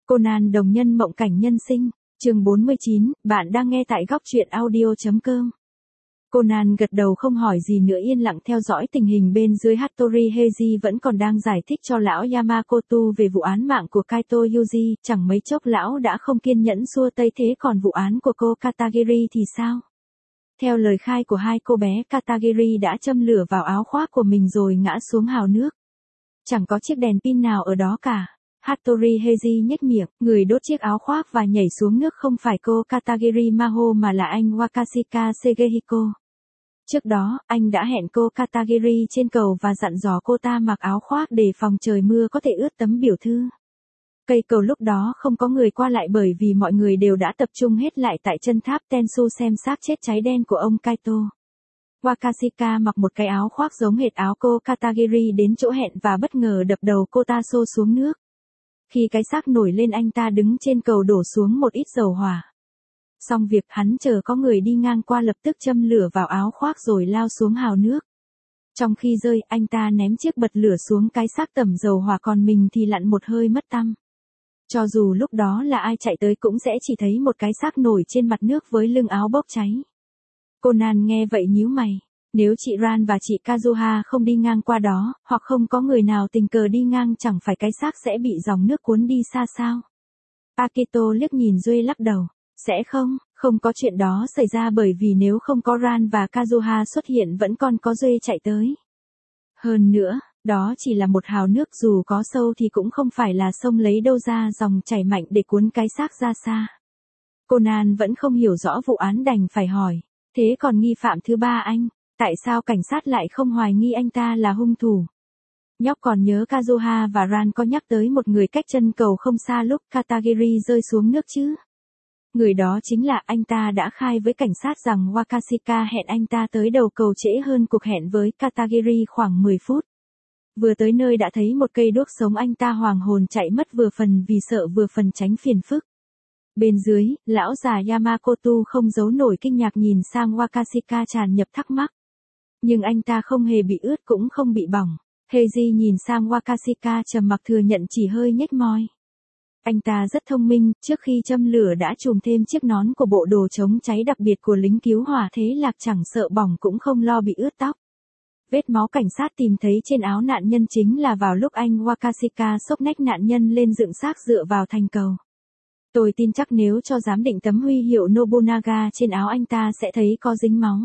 Conan đồng nhân mộng cảnh nhân sinh, chương 49, bạn đang nghe tại góc truyện audio.com. Conan gật đầu không hỏi gì nữa, yên lặng theo dõi tình hình bên dưới. Hattori Heiji vẫn còn đang giải thích cho lão Yamakoto về vụ án mạng của Kaito Yuji, chẳng mấy chốc lão đã không kiên nhẫn xua tay. Thế còn vụ án của cô Katagiri thì sao? Theo lời khai của hai cô bé, Katagiri đã châm lửa vào áo khoác của mình rồi ngã xuống hào nước. Chẳng có chiếc đèn pin nào ở đó cả. Hattori Heiji nhếch miệng, người đốt chiếc áo khoác và nhảy xuống nước không phải cô Katagiri Maho mà là anh Wakashika Segehiko. Trước đó, anh đã hẹn cô Katagiri trên cầu và dặn dò cô ta mặc áo khoác để phòng trời mưa có thể ướt tấm biểu thư. Cây cầu lúc đó không có người qua lại bởi vì mọi người đều đã tập trung hết lại tại chân tháp Tensu xem xác chết cháy đen của ông Kaito. Wakashika mặc một cái áo khoác giống hệt áo cô Katagiri đến chỗ hẹn và bất ngờ đập đầu cô ta xô xuống nước. Khi cái xác nổi lên, anh ta đứng trên cầu đổ xuống một ít dầu hỏa. Xong việc, hắn chờ có người đi ngang qua lập tức châm lửa vào áo khoác rồi lao xuống hào nước. Trong khi rơi, anh ta ném chiếc bật lửa xuống cái xác tẩm dầu hỏa, còn mình thì lặn một hơi mất tăm. Cho dù lúc đó là ai chạy tới cũng sẽ chỉ thấy một cái xác nổi trên mặt nước với lưng áo bốc cháy. Conan nghe vậy nhíu mày. Nếu chị Ran và chị Kazuha không đi ngang qua đó, hoặc không có người nào tình cờ đi ngang, chẳng phải cái xác sẽ bị dòng nước cuốn đi xa sao? Akito liếc nhìn Duy lắc đầu. Sẽ không có chuyện đó xảy ra bởi vì nếu không có Ran và Kazuha xuất hiện vẫn còn có Duy chạy tới. Hơn nữa, đó chỉ là một hào nước, dù có sâu thì cũng không phải là sông lấy đâu ra dòng chảy mạnh để cuốn cái xác ra xa. Conan vẫn không hiểu rõ vụ án đành phải hỏi. Thế còn nghi phạm thứ ba anh? Tại sao cảnh sát lại không hoài nghi anh ta là hung thủ? Nhóc còn nhớ Kazuha và Ran có nhắc tới một người cách chân cầu không xa lúc Katagiri rơi xuống nước chứ? Người đó chính là anh ta đã khai với cảnh sát rằng Wakashika hẹn anh ta tới đầu cầu trễ hơn cuộc hẹn với Katagiri khoảng 10 phút. Vừa tới nơi đã thấy một cây đuốc sống, anh ta hoàng hồn chạy mất, vừa phần vì sợ vừa phần tránh phiền phức. Bên dưới, lão già Yamakoto không giấu nổi kinh ngạc nhìn sang Wakashika tràn nhập thắc mắc. Nhưng anh ta không hề bị ướt cũng không bị bỏng. Heiji nhìn sang Wakashika trầm mặc thừa nhận, chỉ hơi nhếch môi. Anh ta rất thông minh, trước khi châm lửa đã trùm thêm chiếc nón của bộ đồ chống cháy đặc biệt của lính cứu hỏa, thế là chẳng sợ bỏng cũng không lo bị ướt tóc. Vết máu cảnh sát tìm thấy trên áo nạn nhân chính là vào lúc anh Wakashika xốc nách nạn nhân lên dựng xác dựa vào thành cầu. Tôi tin chắc nếu cho giám định tấm huy hiệu Nobunaga trên áo anh ta sẽ thấy có dính máu.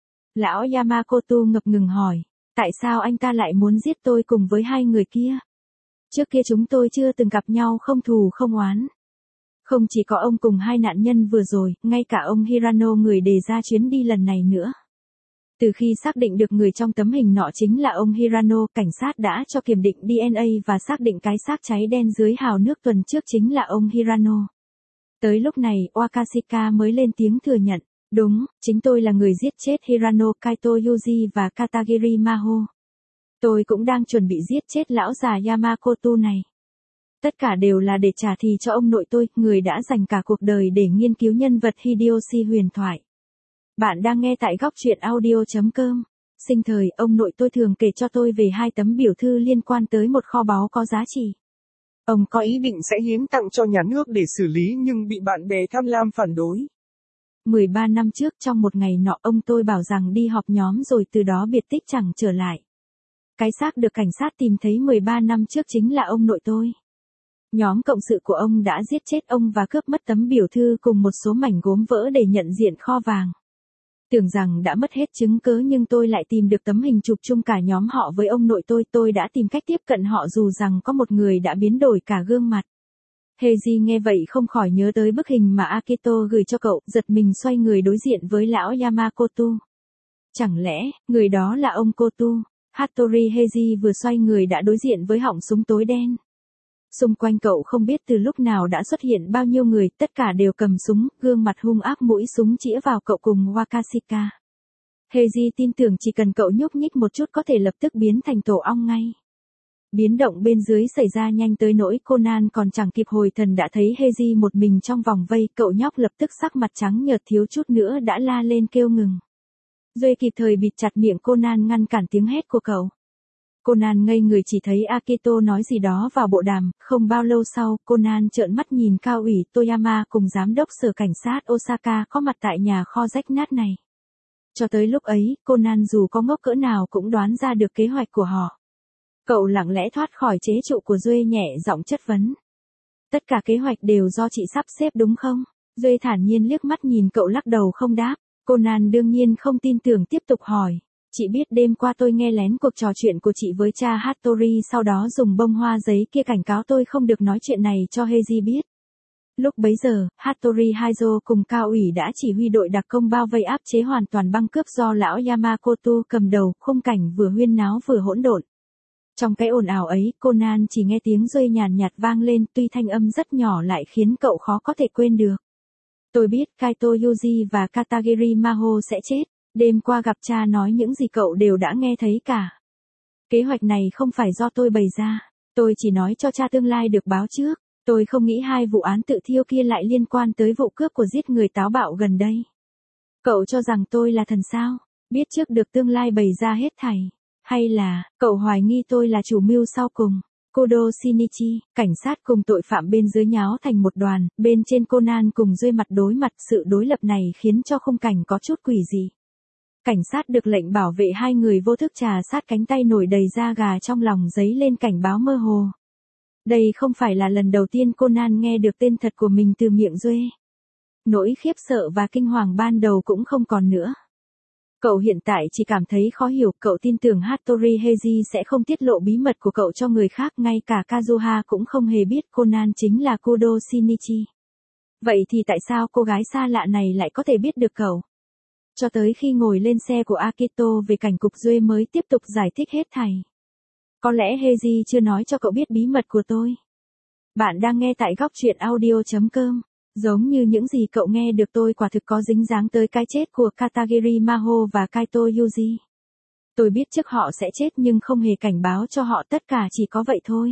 Lão Yamakoto ngập ngừng hỏi, tại sao anh ta lại muốn giết tôi cùng với hai người kia? Trước kia chúng tôi chưa từng gặp nhau, không thù không oán. Không chỉ có ông cùng hai nạn nhân vừa rồi, ngay cả ông Hirano, người đề ra chuyến đi lần này nữa. Từ khi xác định được người trong tấm hình nọ chính là ông Hirano, cảnh sát đã cho kiểm định DNA và xác định cái xác cháy đen dưới hào nước tuần trước chính là ông Hirano. Tới lúc này, Wakashika mới lên tiếng thừa nhận. Đúng, chính tôi là người giết chết Hirano, Kaito Yuji và Katagiri Maho. Tôi cũng đang chuẩn bị giết chết lão già Yamakoto này. Tất cả đều là để trả thù cho ông nội tôi, người đã dành cả cuộc đời để nghiên cứu nhân vật Hideyoshi huyền thoại. Bạn đang nghe tại góc truyện audio.com. Sinh thời, ông nội tôi thường kể cho tôi về hai tấm biểu thư liên quan tới một kho báu có giá trị. Ông có ý định sẽ hiến tặng cho nhà nước để xử lý nhưng bị bạn bè tham lam phản đối. 13 năm trước, trong một ngày nọ, ông tôi bảo rằng đi họp nhóm rồi từ đó biệt tích chẳng trở lại. Cái xác được cảnh sát tìm thấy 13 năm trước chính là ông nội tôi. Nhóm cộng sự của ông đã giết chết ông và cướp mất tấm biểu thư cùng một số mảnh gốm vỡ để nhận diện kho vàng. Tưởng rằng đã mất hết chứng cớ nhưng tôi lại tìm được tấm hình chụp chung cả nhóm họ với ông nội tôi đã tìm cách tiếp cận họ dù rằng có một người đã biến đổi cả gương mặt. Heiji nghe vậy không khỏi nhớ tới bức hình mà Akito gửi cho cậu, giật mình xoay người đối diện với lão Yamakoto. Chẳng lẽ, người đó là ông Koto? Hattori Heiji vừa xoay người đã đối diện với họng súng tối đen. Xung quanh cậu không biết từ lúc nào đã xuất hiện bao nhiêu người, tất cả đều cầm súng, gương mặt hung ác, mũi súng chĩa vào cậu cùng Wakashika. Heiji tin tưởng chỉ cần cậu nhúc nhích một chút có thể lập tức biến thành tổ ong ngay. Biến động bên dưới xảy ra nhanh tới nỗi Conan còn chẳng kịp hồi thần đã thấy Heiji một mình trong vòng vây, cậu nhóc lập tức sắc mặt trắng nhợt, thiếu chút nữa đã la lên kêu ngừng. Duy kịp thời bịt chặt miệng Conan ngăn cản tiếng hét của cậu. Conan ngây người chỉ thấy Akito nói gì đó vào bộ đàm, không bao lâu sau, Conan trợn mắt nhìn cao ủy Toyama cùng giám đốc sở cảnh sát Osaka có mặt tại nhà kho rách nát này. Cho tới lúc ấy, Conan dù có ngốc cỡ nào cũng đoán ra được kế hoạch của họ. Cậu lặng lẽ thoát khỏi chế trụ của Duê nhẹ giọng chất vấn. Tất cả kế hoạch đều do chị sắp xếp đúng không? Duê thản nhiên liếc mắt nhìn cậu lắc đầu không đáp. Conan đương nhiên không tin tưởng tiếp tục hỏi. Chị biết đêm qua tôi nghe lén cuộc trò chuyện của chị với cha Hattori, sau đó dùng bông hoa giấy kia cảnh cáo tôi không được nói chuyện này cho Heiji biết. Lúc bấy giờ, Hattori Haizo cùng cao ủy đã chỉ huy đội đặc công bao vây áp chế hoàn toàn băng cướp do lão Yamakoto cầm đầu, khung cảnh vừa huyên náo vừa hỗn độn. Trong cái ồn ào ấy, Conan chỉ nghe tiếng rơi nhàn nhạt vang lên, tuy thanh âm rất nhỏ lại khiến cậu khó có thể quên được. Tôi biết Kaito Yuji và Katagiri Maho sẽ chết. Đêm qua gặp cha nói những gì cậu đều đã nghe thấy cả. Kế hoạch này không phải do tôi bày ra. Tôi chỉ nói cho cha tương lai được báo trước. Tôi không nghĩ hai vụ án tự thiêu kia lại liên quan tới vụ cướp của giết người táo bạo gần đây. Cậu cho rằng tôi là thần sao? Biết trước được tương lai bày ra hết thảy. Hay là, cậu hoài nghi tôi là chủ mưu sau cùng? Kodo Shinichi, cảnh sát cùng tội phạm bên dưới nháo thành một đoàn, bên trên Conan cùng Duê mặt đối mặt, sự đối lập này khiến cho khung cảnh có chút quỷ dị. Cảnh sát được lệnh bảo vệ hai người vô thức trà sát cánh tay nổi đầy da gà trong lòng dấy lên cảnh báo mơ hồ. Đây không phải là lần đầu tiên Conan nghe được tên thật của mình từ miệng Duê. Nỗi khiếp sợ và kinh hoàng ban đầu cũng không còn nữa. Cậu hiện tại chỉ cảm thấy khó hiểu, cậu tin tưởng Hattori Heiji sẽ không tiết lộ bí mật của cậu cho người khác, ngay cả Kazuha cũng không hề biết Conan chính là Kodo Shinichi. Vậy thì tại sao cô gái xa lạ này lại có thể biết được cậu? Cho tới khi ngồi lên xe của Akito về cảnh cục, Duê mới tiếp tục giải thích hết thảy. Có lẽ Heiji chưa nói cho cậu biết bí mật của tôi. Bạn đang nghe tại góc truyện audio.com. Giống như những gì cậu nghe được, tôi quả thực có dính dáng tới cái chết của Katagiri Maho và Kaito Yuji. Tôi biết trước họ sẽ chết nhưng không hề cảnh báo cho họ, tất cả chỉ có vậy thôi.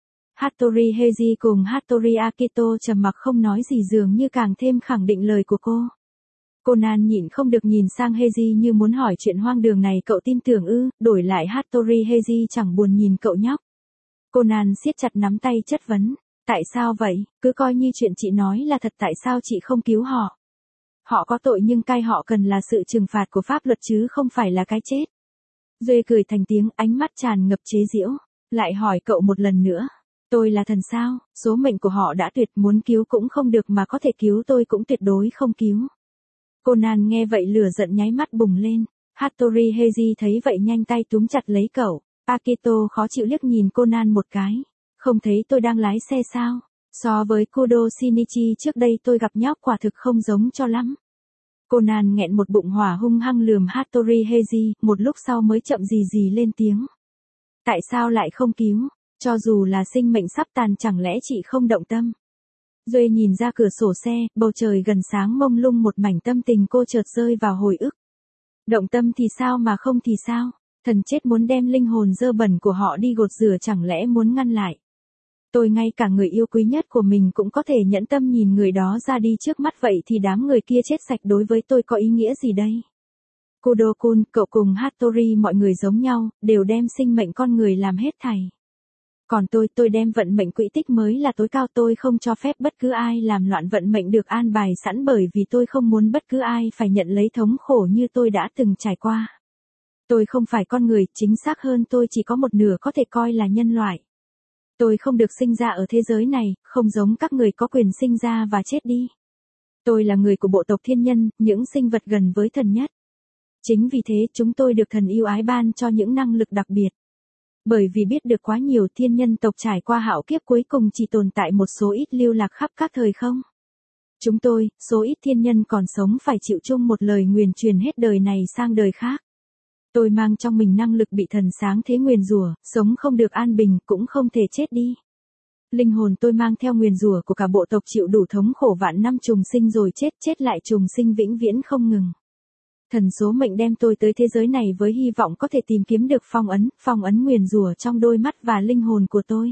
Hattori Heiji cùng Hattori Akito trầm mặc không nói gì, dường như càng thêm khẳng định lời của cô. Conan nhịn không được nhìn sang Heiji như muốn hỏi chuyện hoang đường này cậu tin tưởng ư? Đổi lại Hattori Heiji chẳng buồn nhìn cậu nhóc. Conan siết chặt nắm tay chất vấn. Tại sao vậy? Cứ coi như chuyện chị nói là thật, tại sao chị không cứu họ? Họ có tội nhưng cai họ cần là sự trừng phạt của pháp luật chứ không phải là cái chết. Duê cười thành tiếng, ánh mắt tràn ngập chế giễu. Lại hỏi cậu một lần nữa. Tôi là thần sao? Số mệnh của họ đã tuyệt, muốn cứu cũng không được, mà có thể cứu tôi cũng tuyệt đối không cứu. Conan nghe vậy lửa giận nháy mắt bùng lên. Hattori Heiji thấy vậy nhanh tay túm chặt lấy cậu. Akito khó chịu liếc nhìn Conan một cái. Không thấy tôi đang lái xe sao? So với Kodo Shinichi trước đây tôi gặp nhóc quả thực không giống cho lắm. Conan nghẹn một bụng hỏa hung hăng lườm Hattori Heiji, một lúc sau mới chậm gì lên tiếng. Tại sao lại không cứu? Cho dù là sinh mệnh sắp tàn chẳng lẽ chị không động tâm? Duê nhìn ra cửa sổ xe, bầu trời gần sáng mông lung một mảnh, tâm tình cô chợt rơi vào hồi ức. Động tâm thì sao mà không thì sao? Thần chết muốn đem linh hồn dơ bẩn của họ đi gột rửa, chẳng lẽ muốn ngăn lại? Tôi ngay cả người yêu quý nhất của mình cũng có thể nhẫn tâm nhìn người đó ra đi trước mắt, vậy thì đám người kia chết sạch đối với tôi có ý nghĩa gì đây? Kodo-kun, cậu cùng Hattori mọi người giống nhau, đều đem sinh mệnh con người làm hết thảy. Còn tôi đem vận mệnh quỹ tích mới là tối cao, tôi không cho phép bất cứ ai làm loạn vận mệnh được an bài sẵn, bởi vì tôi không muốn bất cứ ai phải nhận lấy thống khổ như tôi đã từng trải qua. Tôi không phải con người, chính xác hơn tôi chỉ có một nửa có thể coi là nhân loại. Tôi không được sinh ra ở thế giới này, không giống các người có quyền sinh ra và chết đi. Tôi là người của bộ tộc thiên nhân, những sinh vật gần với thần nhất. Chính vì thế chúng tôi được thần yêu ái ban cho những năng lực đặc biệt. Bởi vì biết được quá nhiều, thiên nhân tộc trải qua hạo kiếp cuối cùng chỉ tồn tại một số ít lưu lạc khắp các thời không. Chúng tôi, số ít thiên nhân còn sống phải chịu chung một lời nguyền truyền hết đời này sang đời khác. Tôi mang trong mình năng lực bị thần sáng thế nguyền rủa, sống không được an bình, cũng không thể chết đi. Linh hồn tôi mang theo nguyền rủa của cả bộ tộc, chịu đủ thống khổ vạn năm trùng sinh rồi chết, chết lại trùng sinh vĩnh viễn không ngừng. Thần số mệnh đem tôi tới thế giới này với hy vọng có thể tìm kiếm được phong ấn nguyền rủa trong đôi mắt và linh hồn của tôi.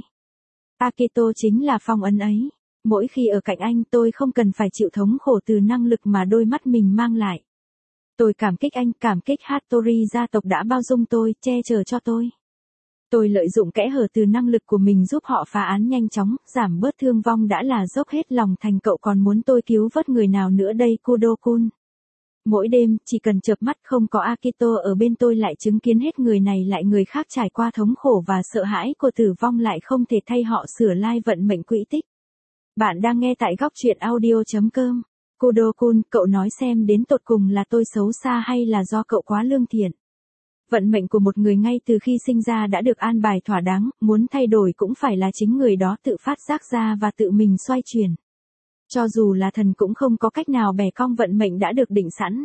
Akito chính là phong ấn ấy. Mỗi khi ở cạnh anh tôi không cần phải chịu thống khổ từ năng lực mà đôi mắt mình mang lại. Tôi cảm kích anh, cảm kích Hattori gia tộc đã bao dung tôi, che chở cho tôi. Tôi lợi dụng kẽ hở từ năng lực của mình giúp họ phá án nhanh chóng, giảm bớt thương vong đã là dốc hết lòng thành, cậu còn muốn tôi cứu vớt người nào nữa đây Kudo-kun. Mỗi đêm, chỉ cần chợp mắt không có Akito ở bên tôi lại chứng kiến hết người này lại người khác trải qua thống khổ và sợ hãi của tử vong lại không thể thay họ sửa lai vận mệnh quỹ tích. Bạn đang nghe tại góc truyện audio.com. Kudo-kun, cậu nói xem đến tột cùng là tôi xấu xa hay là do cậu quá lương thiện? Vận mệnh của một người ngay từ khi sinh ra đã được an bài thỏa đáng, muốn thay đổi cũng phải là chính người đó tự phát giác ra và tự mình xoay chuyển. Cho dù là thần cũng không có cách nào bẻ cong vận mệnh đã được định sẵn.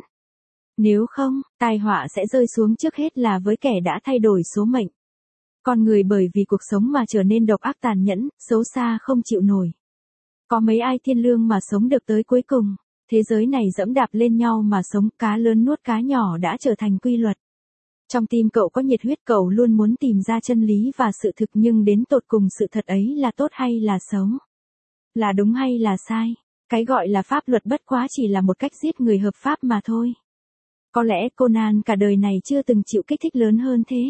Nếu không, tai họa sẽ rơi xuống trước hết là với kẻ đã thay đổi số mệnh. Con người bởi vì cuộc sống mà trở nên độc ác tàn nhẫn, xấu xa không chịu nổi. Có mấy ai thiên lương mà sống được tới cuối cùng, thế giới này dẫm đạp lên nhau mà sống, cá lớn nuốt cá nhỏ đã trở thành quy luật. Trong tim cậu có nhiệt huyết, cậu luôn muốn tìm ra chân lý và sự thực, nhưng đến tột cùng sự thật ấy là tốt hay là xấu? Là đúng hay là sai? Cái gọi là pháp luật bất quá chỉ là một cách giết người hợp pháp mà thôi. Có lẽ Conan cả đời này chưa từng chịu kích thích lớn hơn thế.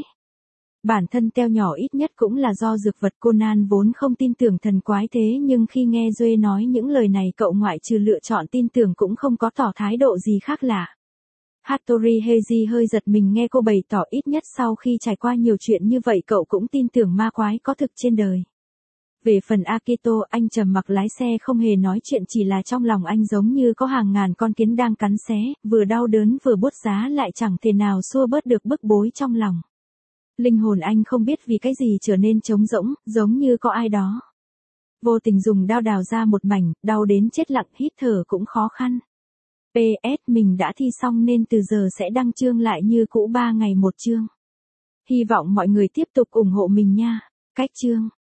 Bản thân teo nhỏ ít nhất cũng là do dược vật. Conan vốn không tin tưởng thần quái thế nhưng khi nghe Duê nói những lời này cậu ngoại trừ lựa chọn tin tưởng cũng không có tỏ thái độ gì khác lạ. Hattori Heiji hơi giật mình nghe cô bày tỏ ít nhất sau khi trải qua nhiều chuyện như vậy cậu cũng tin tưởng ma quái có thực trên đời. Về phần Akito, anh trầm mặc lái xe không hề nói chuyện, chỉ là trong lòng anh giống như có hàng ngàn con kiến đang cắn xé, vừa đau đớn vừa buốt giá lại chẳng thể nào xua bớt được bức bối trong lòng. Linh hồn anh không biết vì cái gì trở nên trống rỗng, giống như có ai đó vô tình dùng dao đào ra một mảnh, đau đến chết lặng, hít thở cũng khó khăn. PS, mình đã thi xong nên từ giờ sẽ đăng chương lại như cũ 3 ngày một chương. Hy vọng mọi người tiếp tục ủng hộ mình nha. Cách chương